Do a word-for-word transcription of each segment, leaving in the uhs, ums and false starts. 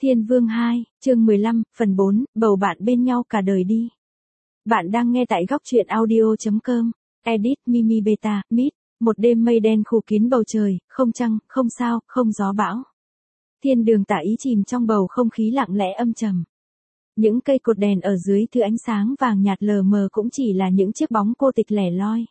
Thiên Vương hai, chương mười lăm, phần bốn, bầu bạn bên nhau cả đời đi. Bạn đang nghe tại góc truyện audio.com, edit Mimi Beta, Mít, một đêm mây đen phủ kín bầu trời, không trăng, không sao, không gió bão. Thiên đường tả ý chìm trong bầu không khí lặng lẽ âm trầm. Những cây cột đèn ở dưới thứ ánh sáng vàng nhạt lờ mờ cũng chỉ là những chiếc bóng cô tịch lẻ loi.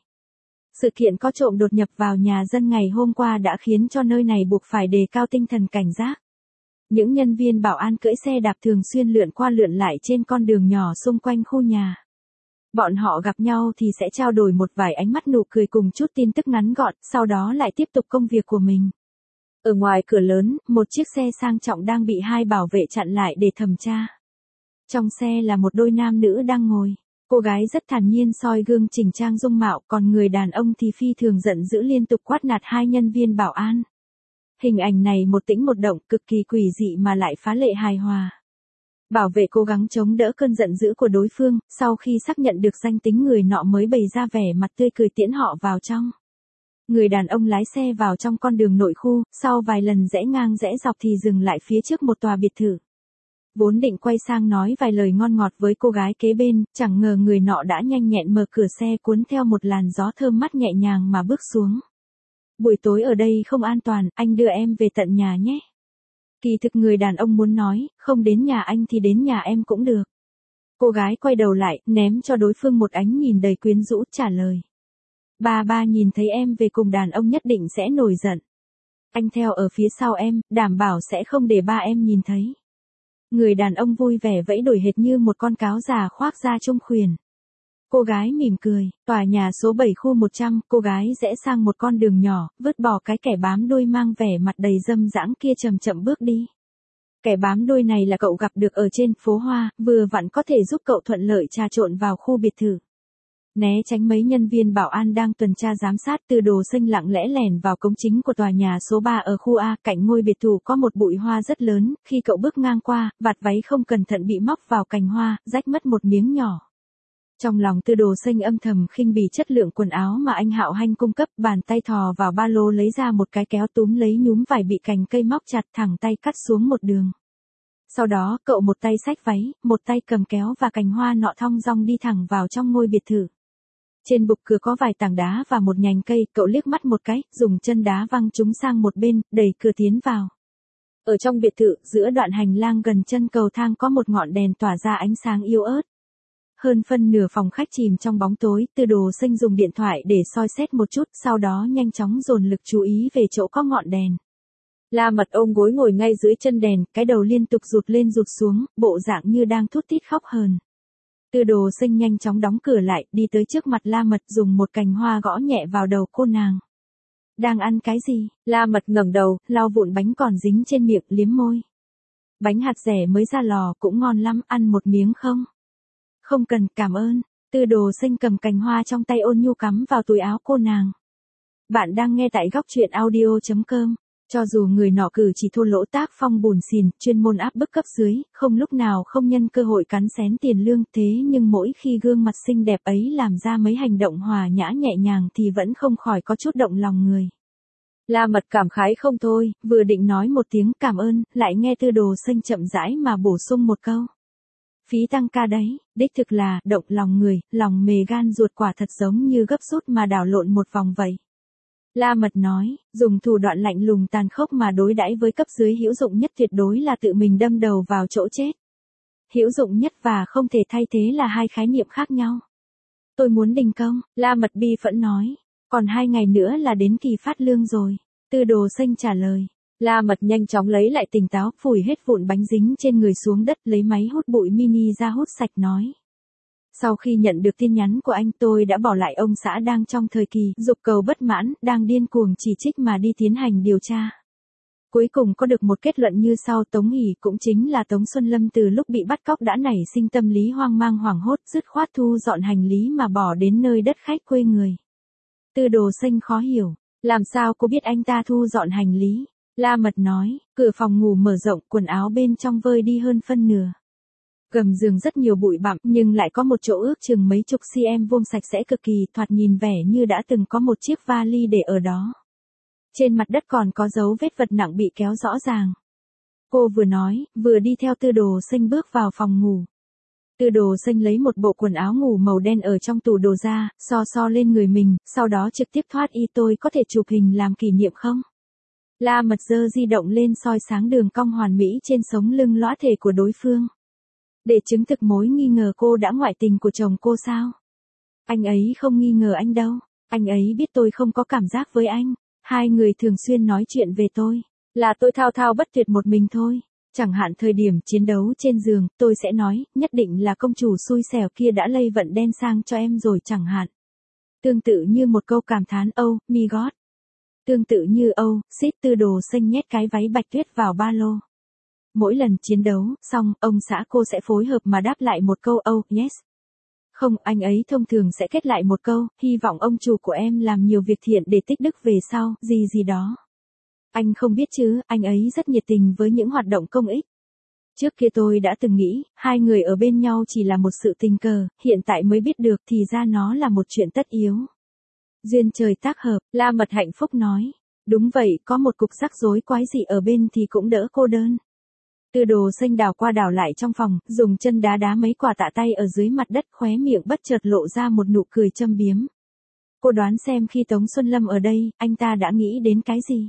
Sự kiện có trộm đột nhập vào nhà dân ngày hôm qua đã khiến cho nơi này buộc phải đề cao tinh thần cảnh giác. Những nhân viên bảo an cưỡi xe đạp thường xuyên lượn qua lượn lại trên con đường nhỏ xung quanh khu nhà. Bọn họ gặp nhau thì sẽ trao đổi một vài ánh mắt nụ cười cùng chút tin tức ngắn gọn, sau đó lại tiếp tục công việc của mình. Ở ngoài cửa lớn, một chiếc xe sang trọng đang bị hai bảo vệ chặn lại để thẩm tra. Trong xe là một đôi nam nữ đang ngồi. Cô gái rất thản nhiên soi gương chỉnh trang dung mạo, còn người đàn ông thì phi thường giận dữ liên tục quát nạt hai nhân viên bảo an. Hình ảnh này một tĩnh một động, cực kỳ quỷ dị mà lại phá lệ hài hòa. Bảo vệ cố gắng chống đỡ cơn giận dữ của đối phương, sau khi xác nhận được danh tính người nọ mới bày ra vẻ mặt tươi cười tiễn họ vào trong. Người đàn ông lái xe vào trong con đường nội khu, sau vài lần rẽ ngang rẽ dọc thì dừng lại phía trước một tòa biệt thự. Vốn định quay sang nói vài lời ngon ngọt với cô gái kế bên, chẳng ngờ người nọ đã nhanh nhẹn mở cửa xe cuốn theo một làn gió thơm mát nhẹ nhàng mà bước xuống. Buổi tối ở đây không an toàn, anh đưa em về tận nhà nhé. Kỳ thực người đàn ông muốn nói, không đến nhà anh thì đến nhà em cũng được. Cô gái quay đầu lại, ném cho đối phương một ánh nhìn đầy quyến rũ, trả lời. Ba ba nhìn thấy em về cùng đàn ông nhất định sẽ nổi giận. Anh theo ở phía sau em, đảm bảo sẽ không để ba em nhìn thấy. Người đàn ông vui vẻ vẫy đuổi hệt như một con cáo già khoác da trung khuyển. Cô gái mỉm cười, tòa nhà số bảy khu một trăm, cô gái rẽ sang một con đường nhỏ, vứt bỏ cái kẻ bám đuôi mang vẻ mặt đầy dâm dãng kia chậm chậm bước đi. Kẻ bám đuôi này là cậu gặp được ở trên phố Hoa, vừa vặn có thể giúp cậu thuận lợi trà trộn vào khu biệt thự. Né tránh mấy nhân viên bảo an đang tuần tra giám sát, Tư Đồ Xanh lặng lẽ lẻn vào cổng chính của tòa nhà số ba ở khu A, cạnh ngôi biệt thự có một bụi hoa rất lớn, khi cậu bước ngang qua, vạt váy không cẩn thận bị móc vào cành hoa, rách mất một miếng nhỏ. Trong lòng Tư Đồ Xanh âm thầm khinh bỉ chất lượng quần áo mà anh Hạo Hanh cung cấp, bàn tay thò vào ba lô lấy ra một cái kéo túm lấy nhúm vải bị cành cây móc chặt, thẳng tay cắt xuống một đường. Sau đó, cậu một tay xách váy, một tay cầm kéo và cành hoa nọ thong dong đi thẳng vào trong ngôi biệt thự. Trên bục cửa có vài tảng đá và một nhành cây, cậu liếc mắt một cái, dùng chân đá văng chúng sang một bên, đẩy cửa tiến vào. Ở trong biệt thự, giữa đoạn hành lang gần chân cầu thang có một ngọn đèn tỏa ra ánh sáng yếu ớt. Hơn phân nửa phòng khách chìm trong bóng tối, Tư Đồ Xanh dùng điện thoại để soi xét một chút, sau đó nhanh chóng dồn lực chú ý về chỗ có ngọn đèn. La Mật ôm gối ngồi ngay dưới chân đèn, cái đầu liên tục rụt lên rụt xuống, bộ dạng như đang thút thít khóc hờn. Tư Đồ Xanh nhanh chóng đóng cửa lại, đi tới trước mặt La Mật dùng một cành hoa gõ nhẹ vào đầu cô nàng. Đang ăn cái gì? La Mật ngẩng đầu, lau vụn bánh còn dính trên miệng, liếm môi. Bánh hạt dẻ mới ra lò, cũng ngon lắm, ăn một miếng không? Không cần, cảm ơn. Tư Đồ Xanh cầm cành hoa trong tay ôn nhu cắm vào túi áo cô nàng. Bạn đang nghe tại góc truyện audio.com. Cho dù người nọ cử chỉ thô lỗ tác phong bùn xỉn, chuyên môn áp bức cấp dưới, không lúc nào không nhân cơ hội cắn xén tiền lương, thế nhưng mỗi khi gương mặt xinh đẹp ấy làm ra mấy hành động hòa nhã nhẹ nhàng thì vẫn không khỏi có chút động lòng người. La Mật cảm khái không thôi, vừa định nói một tiếng cảm ơn, lại nghe Tư Đồ Xanh chậm rãi mà bổ sung một câu. Phí tăng ca đấy, đích thực là, động lòng người, lòng mề gan ruột quả thật giống như gấp rút mà đảo lộn một vòng vậy. La Mật nói, dùng thủ đoạn lạnh lùng tàn khốc mà đối đãi với cấp dưới hữu dụng nhất tuyệt đối là tự mình đâm đầu vào chỗ chết. Hữu dụng nhất và không thể thay thế là hai khái niệm khác nhau. Tôi muốn đình công, La Mật bi phẫn nói, còn hai ngày nữa là đến kỳ phát lương rồi. Tư Đồ Xanh trả lời. La Mật nhanh chóng lấy lại tỉnh táo, phủi hết vụn bánh dính trên người xuống đất, lấy máy hút bụi mini ra hút sạch nói. Sau khi nhận được tin nhắn của anh, tôi đã bỏ lại ông xã đang trong thời kỳ dục cầu bất mãn, đang điên cuồng chỉ trích mà đi tiến hành điều tra. Cuối cùng có được một kết luận như sau. Tống Hỷ, cũng chính là Tống Xuân Lâm, từ lúc bị bắt cóc đã nảy sinh tâm lý hoang mang hoảng hốt, dứt khoát thu dọn hành lý mà bỏ đến nơi đất khách quê người. Tư Đồ Xanh khó hiểu, làm sao cô biết anh ta thu dọn hành lý? La Mật nói, cửa phòng ngủ mở rộng, quần áo bên trong vơi đi hơn phân nửa. Gầm giường rất nhiều bụi bặm, nhưng lại có một chỗ ước chừng mấy chục cm vuông sạch sẽ cực kỳ, thoạt nhìn vẻ như đã từng có một chiếc vali để ở đó. Trên mặt đất còn có dấu vết vật nặng bị kéo rõ ràng. Cô vừa nói, vừa đi theo Tư Đồ Xanh bước vào phòng ngủ. Tư Đồ Xanh lấy một bộ quần áo ngủ màu đen ở trong tủ đồ ra, so so lên người mình, sau đó trực tiếp thoát y. Tôi có thể chụp hình làm kỷ niệm không? La Mật giơ di động lên soi sáng đường cong hoàn mỹ trên sống lưng lõa thể của đối phương. Để chứng thực mối nghi ngờ cô đã ngoại tình của chồng cô sao? Anh ấy không nghi ngờ anh đâu. Anh ấy biết tôi không có cảm giác với anh. Hai người thường xuyên nói chuyện về tôi. Là tôi thao thao bất tuyệt một mình thôi. Chẳng hạn thời điểm chiến đấu trên giường, tôi sẽ nói, nhất định là công chủ xui xẻo kia đã lây vận đen sang cho em rồi chẳng hạn. Tương tự như một câu cảm thán oh, my God. Tương tự như oh, shit. Tư Đồ Xanh nhét cái váy bạch tuyết vào ba lô. Mỗi lần chiến đấu, xong, ông xã cô sẽ phối hợp mà đáp lại một câu oh, yes. Không, anh ấy thông thường sẽ kết lại một câu, hy vọng ông chủ của em làm nhiều việc thiện để tích đức về sau, gì gì đó. Anh không biết chứ, anh ấy rất nhiệt tình với những hoạt động công ích. Trước kia tôi đã từng nghĩ, hai người ở bên nhau chỉ là một sự tình cờ, hiện tại mới biết được thì ra nó là một chuyện tất yếu. Duyên trời tác hợp, La Mật hạnh phúc nói. Đúng vậy, có một cục rắc rối quái dị ở bên thì cũng đỡ cô đơn. Tư Đồ Xanh đảo qua đảo lại trong phòng, dùng chân đá đá mấy quả tạ tay ở dưới mặt đất, khóe miệng bất chợt lộ ra một nụ cười châm biếm. Cô đoán xem khi Tống Xuân Lâm ở đây, anh ta đã nghĩ đến cái gì?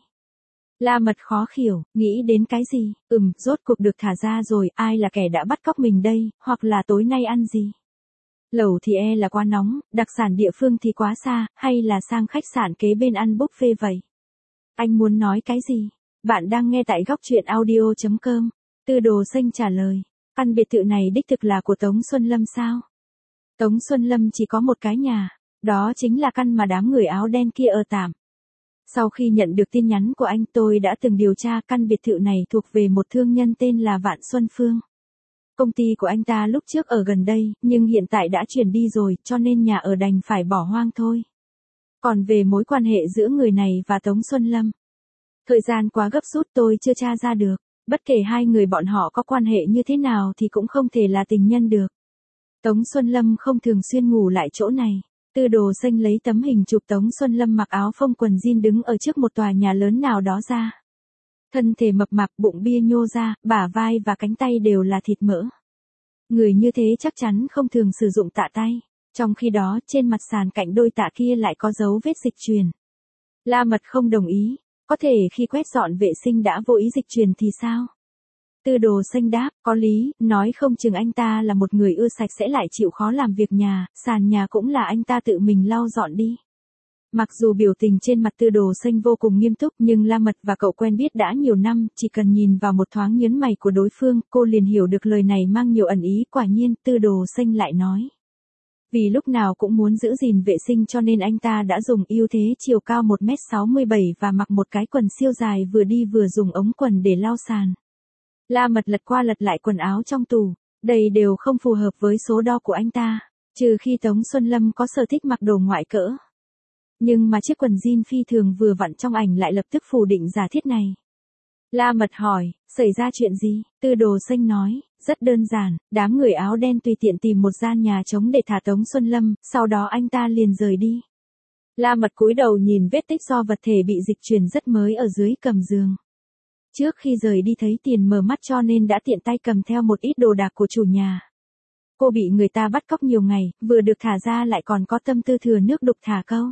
La Mật khó hiểu, nghĩ đến cái gì? Ừm, rốt cuộc được thả ra rồi, ai là kẻ đã bắt cóc mình đây, hoặc là tối nay ăn gì? Lẩu thì e là quá nóng, đặc sản địa phương thì quá xa, hay là sang khách sạn kế bên ăn buffet vậy? Anh muốn nói cái gì? Bạn đang nghe tại góc truyện audio chấm com. Tư Đồ Xanh trả lời, căn biệt thự này đích thực là của Tống Xuân Lâm sao? Tống Xuân Lâm chỉ có một cái nhà, đó chính là căn mà đám người áo đen kia ở tạm. Sau khi nhận được tin nhắn của anh, tôi đã từng điều tra, căn biệt thự này thuộc về một thương nhân tên là Vạn Xuân Phương. Công ty của anh ta lúc trước ở gần đây, nhưng hiện tại đã chuyển đi rồi, cho nên nhà ở đành phải bỏ hoang thôi. Còn về mối quan hệ giữa người này và Tống Xuân Lâm, thời gian quá gấp rút tôi chưa tra ra được. Bất kể hai người bọn họ có quan hệ như thế nào thì cũng không thể là tình nhân được. Tống Xuân Lâm không thường xuyên ngủ lại chỗ này. Tư Đồ Xanh lấy tấm hình chụp Tống Xuân Lâm mặc áo phông quần jean đứng ở trước một tòa nhà lớn nào đó ra. Thân thể mập mạp, bụng bia nhô ra, bả vai và cánh tay đều là thịt mỡ. Người như thế chắc chắn không thường sử dụng tạ tay. Trong khi đó, trên mặt sàn cạnh đôi tạ kia lại có dấu vết dịch truyền. La Mật không đồng ý. Có thể khi quét dọn vệ sinh đã vô ý dịch truyền thì sao? Tư Đồ Xanh đáp, có lý, nói không chừng anh ta là một người ưa sạch sẽ lại chịu khó làm việc nhà, sàn nhà cũng là anh ta tự mình lau dọn đi. Mặc dù biểu tình trên mặt Tư Đồ Xanh vô cùng nghiêm túc, nhưng La Mật và cậu quen biết đã nhiều năm, chỉ cần nhìn vào một thoáng nhớn mày của đối phương, cô liền hiểu được lời này mang nhiều ẩn ý. Quả nhiên, Tư Đồ Xanh lại nói. Vì lúc nào cũng muốn giữ gìn vệ sinh cho nên anh ta đã dùng ưu thế chiều cao một mét sáu mươi bảy và mặc một cái quần siêu dài, vừa đi vừa dùng ống quần để lau sàn. La Mật lật qua lật lại quần áo trong tủ, đây đều không phù hợp với số đo của anh ta, trừ khi Tống Xuân Lâm có sở thích mặc đồ ngoại cỡ. Nhưng mà chiếc quần jean phi thường vừa vặn trong ảnh lại lập tức phủ định giả thiết này. La Mật hỏi, xảy ra chuyện gì? Tư Đồ Xanh nói, rất đơn giản, đám người áo đen tùy tiện tìm một gian nhà trống để thả Tống Xuân Lâm, sau đó anh ta liền rời đi. La Mật cúi đầu nhìn vết tích do vật thể bị dịch truyền rất mới ở dưới cầm giường. Trước khi rời đi thấy tiền mở mắt cho nên đã tiện tay cầm theo một ít đồ đạc của chủ nhà. Cô bị người ta bắt cóc nhiều ngày, vừa được thả ra lại còn có tâm tư thừa nước đục thả câu.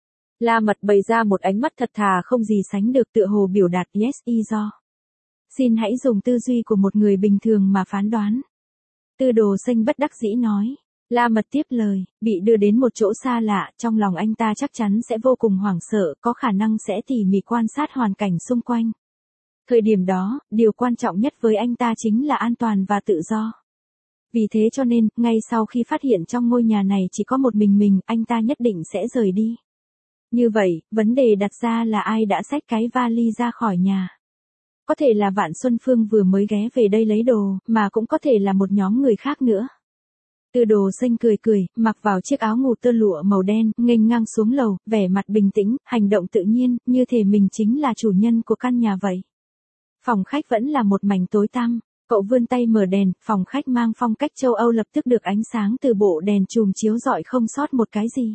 La Mật bày ra một ánh mắt thật thà không gì sánh được, tựa hồ biểu đạt yes y do. Xin hãy dùng tư duy của một người bình thường mà phán đoán. Tư Đồ Xanh bất đắc dĩ nói. La Mật tiếp lời, bị đưa đến một chỗ xa lạ, trong lòng anh ta chắc chắn sẽ vô cùng hoảng sợ, có khả năng sẽ tỉ mỉ quan sát hoàn cảnh xung quanh. Thời điểm đó, điều quan trọng nhất với anh ta chính là an toàn và tự do. Vì thế cho nên, ngay sau khi phát hiện trong ngôi nhà này chỉ có một mình mình, anh ta nhất định sẽ rời đi. Như vậy, vấn đề đặt ra là ai đã xách cái vali ra khỏi nhà. Có thể là Vạn Xuân Phương vừa mới ghé về đây lấy đồ, mà cũng có thể là một nhóm người khác nữa. Tư Đồ Xanh cười cười, mặc vào chiếc áo ngủ tơ lụa màu đen, nghênh ngang xuống lầu, vẻ mặt bình tĩnh, hành động tự nhiên, như thể mình chính là chủ nhân của căn nhà vậy. Phòng khách vẫn là một mảnh tối tăm, cậu vươn tay mở đèn, phòng khách mang phong cách châu Âu lập tức được ánh sáng từ bộ đèn chùm chiếu rọi không sót một cái gì.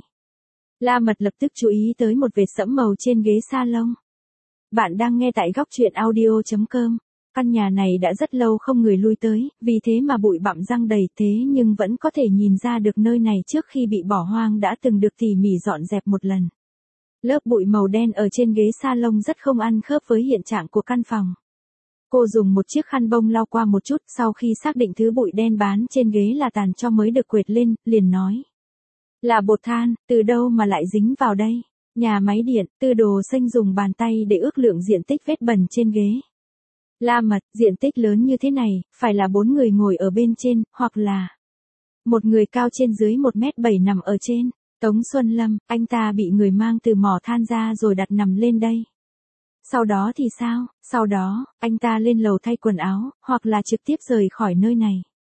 La Mật lập tức chú ý tới một vệt sẫm màu trên ghế salon. Bạn đang nghe tại góc truyện audio chấm com. Căn nhà này đã rất lâu không người lui tới, vì thế mà bụi bặm giăng đầy, thế nhưng vẫn có thể nhìn ra được nơi này trước khi bị bỏ hoang đã từng được tỉ mỉ dọn dẹp một lần. Lớp bụi màu đen ở trên ghế salon rất không ăn khớp với hiện trạng của căn phòng. Cô dùng một chiếc khăn bông lau qua một chút, sau khi xác định thứ bụi đen bám trên ghế là tàn tro mới được quệt lên, liền nói. Là bột than, từ đâu mà lại dính vào đây? Nhà máy điện. Tư Đồ Xanh dùng bàn tay để ước lượng diện tích vết bẩn trên ghế. La Mật, diện tích lớn như thế này, phải là bốn người ngồi ở bên trên, hoặc là một người cao trên dưới một mét bảy nằm ở trên. Tống Xuân Lâm, anh ta bị người mang từ mỏ than ra rồi đặt nằm lên đây. Sau đó thì sao? Sau đó, anh ta lên lầu thay quần áo, hoặc là trực tiếp rời khỏi nơi này.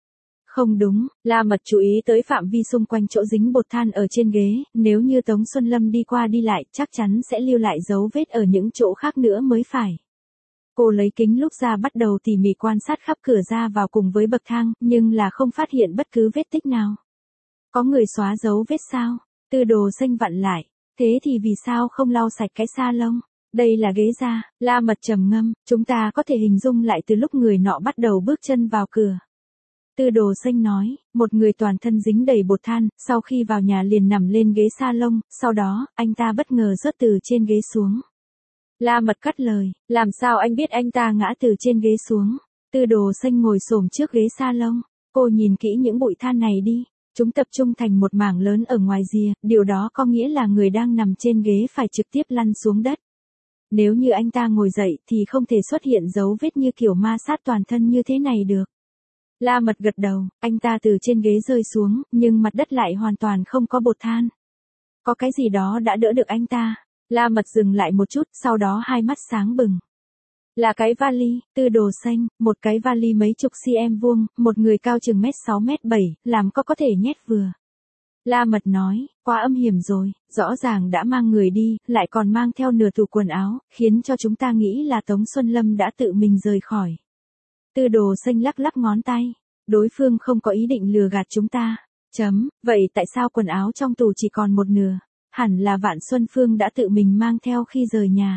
Không đúng, La Mật chú ý tới phạm vi xung quanh chỗ dính bột than ở trên ghế, nếu như Tống Xuân Lâm đi qua đi lại chắc chắn sẽ lưu lại dấu vết ở những chỗ khác nữa mới phải. Cô lấy kính lúp ra bắt đầu tỉ mỉ quan sát khắp cửa ra vào cùng với bậc thang, nhưng là không phát hiện bất cứ vết tích nào. Có người xóa dấu vết sao? Tư Đồ Xanh vặn lại, thế thì vì sao không lau sạch cái salon? Đây là ghế da. La Mật trầm ngâm, chúng ta có thể hình dung lại từ lúc người nọ bắt đầu bước chân vào cửa. Tư Đồ Xanh nói, một người toàn thân dính đầy bột than, sau khi vào nhà liền nằm lên ghế salon, sau đó, anh ta bất ngờ rớt từ trên ghế xuống. La Mật cắt lời, làm sao anh biết anh ta ngã từ trên ghế xuống? Tư Đồ Xanh ngồi xổm trước ghế salon, cô nhìn kỹ những bụi than này đi. Chúng tập trung thành một mảng lớn ở ngoài rìa, điều đó có nghĩa là người đang nằm trên ghế phải trực tiếp lăn xuống đất. Nếu như anh ta ngồi dậy thì không thể xuất hiện dấu vết như kiểu ma sát toàn thân như thế này được. La Mật gật đầu, anh ta từ trên ghế rơi xuống, nhưng mặt đất lại hoàn toàn không có bột than. Có cái gì đó đã đỡ được anh ta. La Mật dừng lại một chút, sau đó hai mắt sáng bừng. Là cái vali. Tư Đồ Xanh, một cái vali mấy chục cm vuông, một người cao chừng mét sáu mét bảy, làm có có thể nhét vừa. La Mật nói, quá âm hiểm rồi, rõ ràng đã mang người đi, lại còn mang theo nửa tủ quần áo, khiến cho chúng ta nghĩ là Tống Xuân Lâm đã tự mình rời khỏi. Tư Đồ Xanh lắc lắc ngón tay, đối phương không có ý định lừa gạt chúng ta. Chấm, vậy tại sao quần áo trong tủ chỉ còn một nửa? Hẳn là Vạn Xuân Phương đã tự mình mang theo khi rời nhà.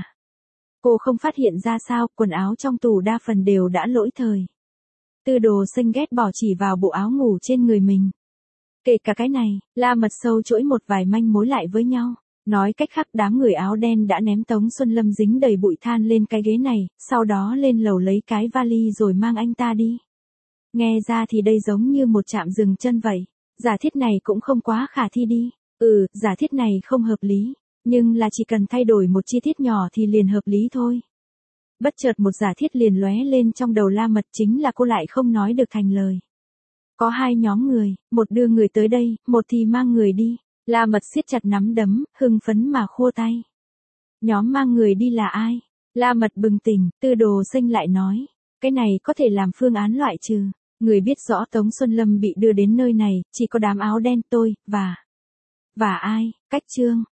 Cô không phát hiện ra sao, quần áo trong tủ đa phần đều đã lỗi thời. Tư Đồ Xanh ghét bỏ chỉ vào bộ áo ngủ trên người mình. Kể cả cái này, La Mật sâu chuỗi một vài manh mối lại với nhau. Nói cách khác đám người áo đen đã ném Tống Xuân Lâm dính đầy bụi than lên cái ghế này, sau đó lên lầu lấy cái vali rồi mang anh ta đi. Nghe ra thì đây giống như một trạm dừng chân vậy. Giả thiết này cũng không quá khả thi đi. Ừ, giả thiết này không hợp lý. Nhưng là chỉ cần thay đổi một chi tiết nhỏ thì liền hợp lý thôi. Bất chợt một giả thiết liền lóe lên trong đầu La Mật, chính là cô lại không nói được thành lời. Có hai nhóm người, một đưa người tới đây, một thì mang người đi. La Mật siết chặt nắm đấm, hưng phấn mà khua tay. Nhóm mang người đi là ai? La Mật bừng tỉnh, Tư Đồ Xanh lại nói. Cái này có thể làm phương án loại trừ. Người biết rõ Tống Xuân Lâm bị đưa đến nơi này, chỉ có đám áo đen tôi, và... Và ai? Cách Trương.